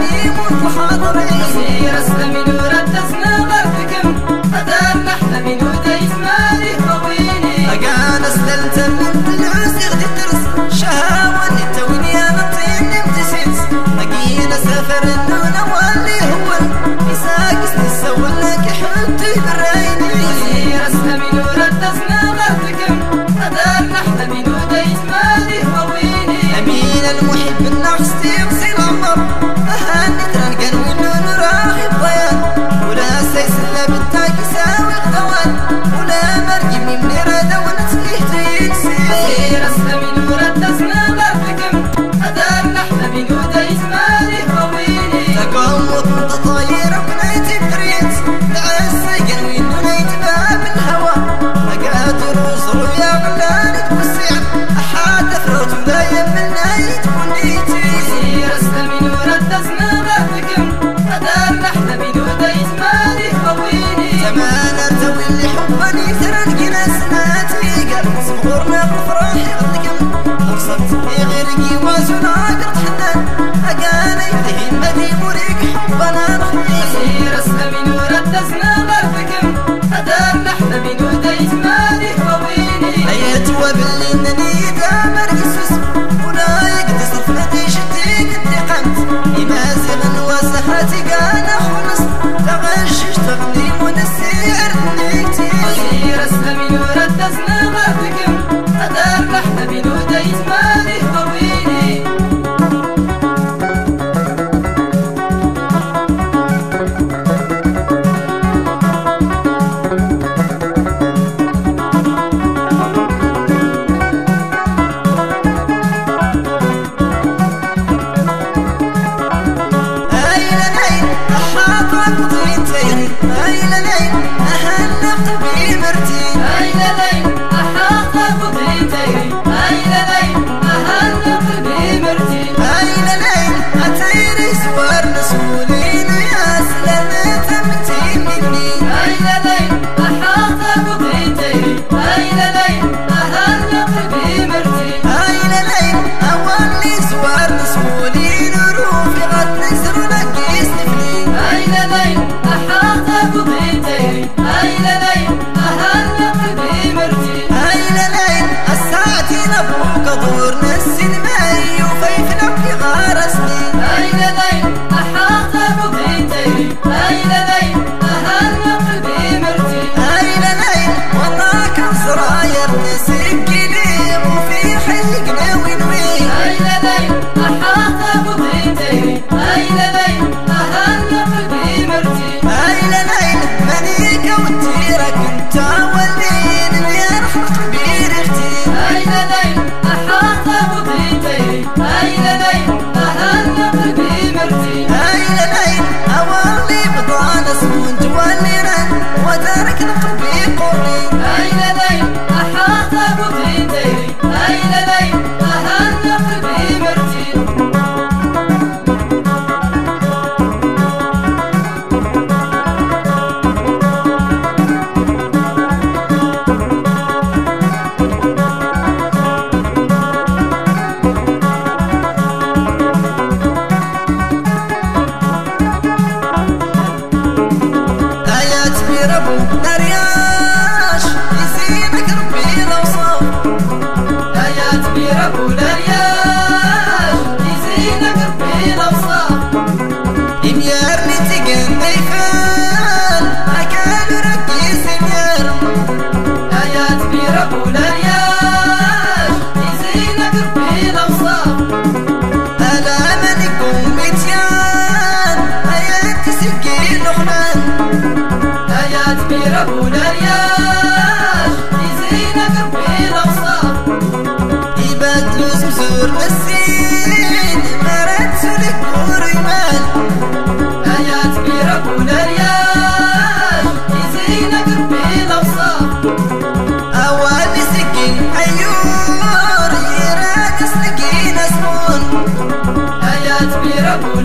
أهاني والحاضرين سير اسلمي نور الدسنا غرفكم قدام نحلمي نوديت مالي خويني أقانا سللت من دلوس يغدي الدرس شهاوة نتويني أنا طين نمتسيس لقينا سافر النونة واللي هو يساقس نسوى لك حبتي بالريني سير اسلمي نور الدسنا غرفكم قدام نحلمي نوديت مالي خويني أمين المحب النفس تيغسي العمر أهاني ترنقن والنون راغب ضيان ولا سيسلة بالتاك يساوي الغوان ولا مرقي من إرادة ونتليه تيكسي سير اسلمي نور الدسنا غرفكم قدام نحلمي نوديت مالي خويني تقوم وتطاير وبنيتي بريت العسى قنوي نونيت باب الهوى أقاتل وصلوا يا غلاني توسع أحاد أفروت ولا يمناي تكونيتي سير اسلمي نور الدسنا غرفكم قدام نحلمي نوديت مالي خويني زمان ارتوي اللي حبني ترنقنا سناتي قلب صغورنا بفراحي غدكم أقصرت غيرقي وازن عقرت حنان أقاني ذهين بدي مريق حبنا نخلي سير اسلمي نور الدسنا غرفكم قدام نحلمي نوديت مالي خويني أيت وباللي إنني دامر قسوس ولا يقدر صرف ندي شدي قد قمت يمازل وسحاتي قانا خلص تغشش تغني ونسي عرنيتي سير اسلمي نور الدسنا غرفكم قدام نحلمي نوديت مالي خويني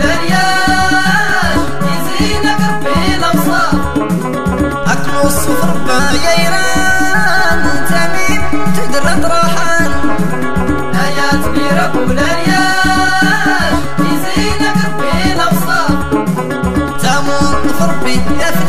الصفر يا